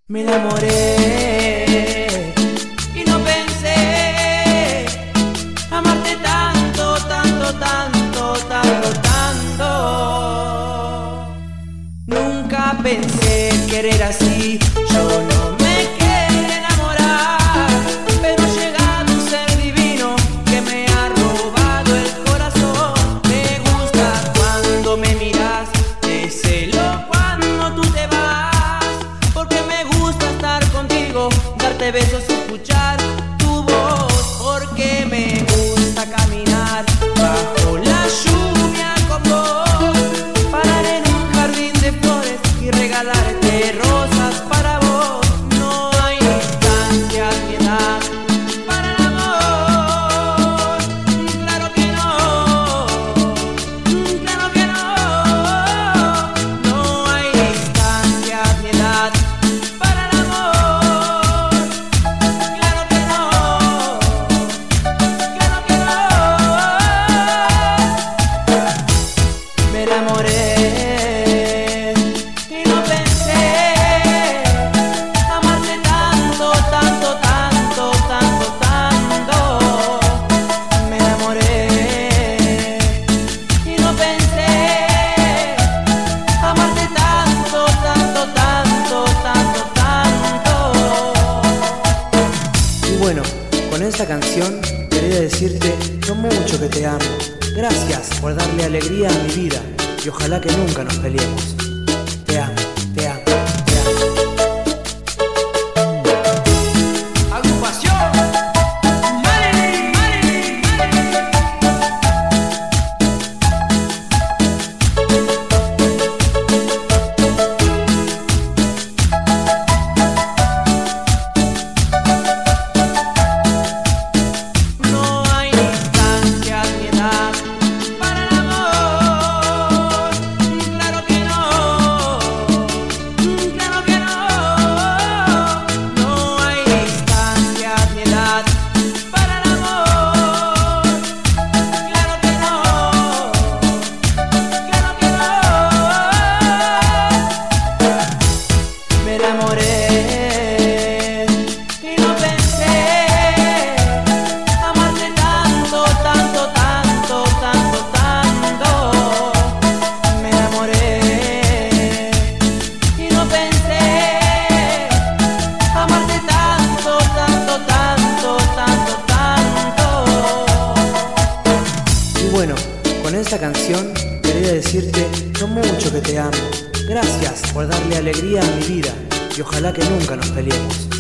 Me enamoré y no pensé amarte tanto, tanto, tanto, tanto, tanto. Nunca pensé querer así, yo no me quería enamorar, pero ha llegado un ser divino que me ha robado el corazón. Me gusta cuando me miras, te celo cuando tú te vas, porque me gusta estar contigo, darte besos, escuchar tu voz, porque me gusta caminar bajo la lluvia con vos, parar en un jardín de flores y regalarte rosas para vos. No hay distancias ni edad para el amor, claro que no, claro que no. No hay distancias ni edad para el amor, claro que no, claro que no. Me enamoré y no pensé amarte tanto, tanto, tanto, tanto, tanto. Me enamoré y no pensé amarte tanto, tanto, tanto, tanto, tanto. Y bueno, con esta canción quería decirte lo mucho que te amo. Gracias por darle alegría a mi vida y ojalá que nunca nos peleemos. Te amo, te amo, te amo. Agrupación Marilyn, Marilyn, Marilyn. No hay distancias ni edad para el amor, claro que no, claro que no. No hay distancias ni edad para el amor, claro que no, claro que no. Me enamoré y no pensé amarte tanto, tanto, tanto, tanto, tanto. Me enamoré y no pensé amarte tanto, tanto, tanto, tanto, tanto. Y bueno, con esta canción quería decirte lo mucho que te amo. Gracias por darle alegría a mi vida y ojalá que nunca nos peleemos.